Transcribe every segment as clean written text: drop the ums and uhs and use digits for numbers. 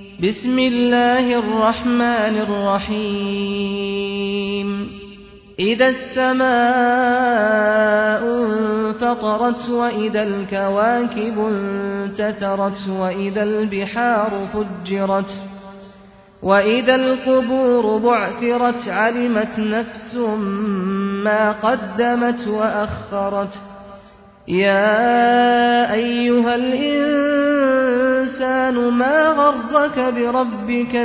بسم الله الرحمن الرحيم إذا السماء انفطرت وإذا الكواكب انتثرت وإذا البحار فجرت وإذا القبور بعثرت علمت نفس ما قدمت وأخرت يا أيها الإنسان ما غرك بربك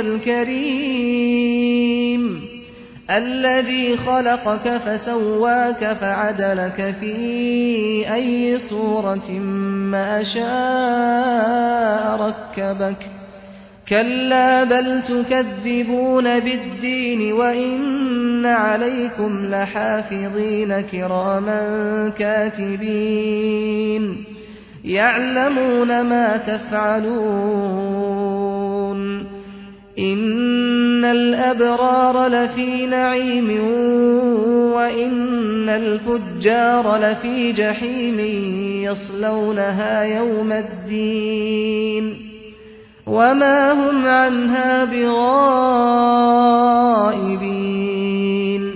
الكريم الذي خلقك فسواك فعدلك في أي صورة ما شاء ركبك كلا بل تكذبون بالدين وإن عليكم لحافظين كراما كاتبين يعلمون ما تفعلون إن الأبرار لفي نعيم وإن الفجار لفي جحيم يصلونها يوم الدين وما هم عنها بغائبين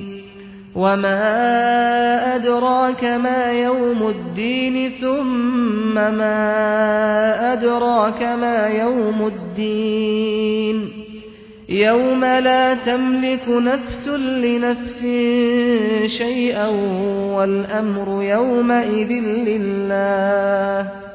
وما أدراك ما يوم الدين ثم ما أدراك ما يوم الدين يوم لا تملك نفس لنفس شيئا والأمر يومئذ لله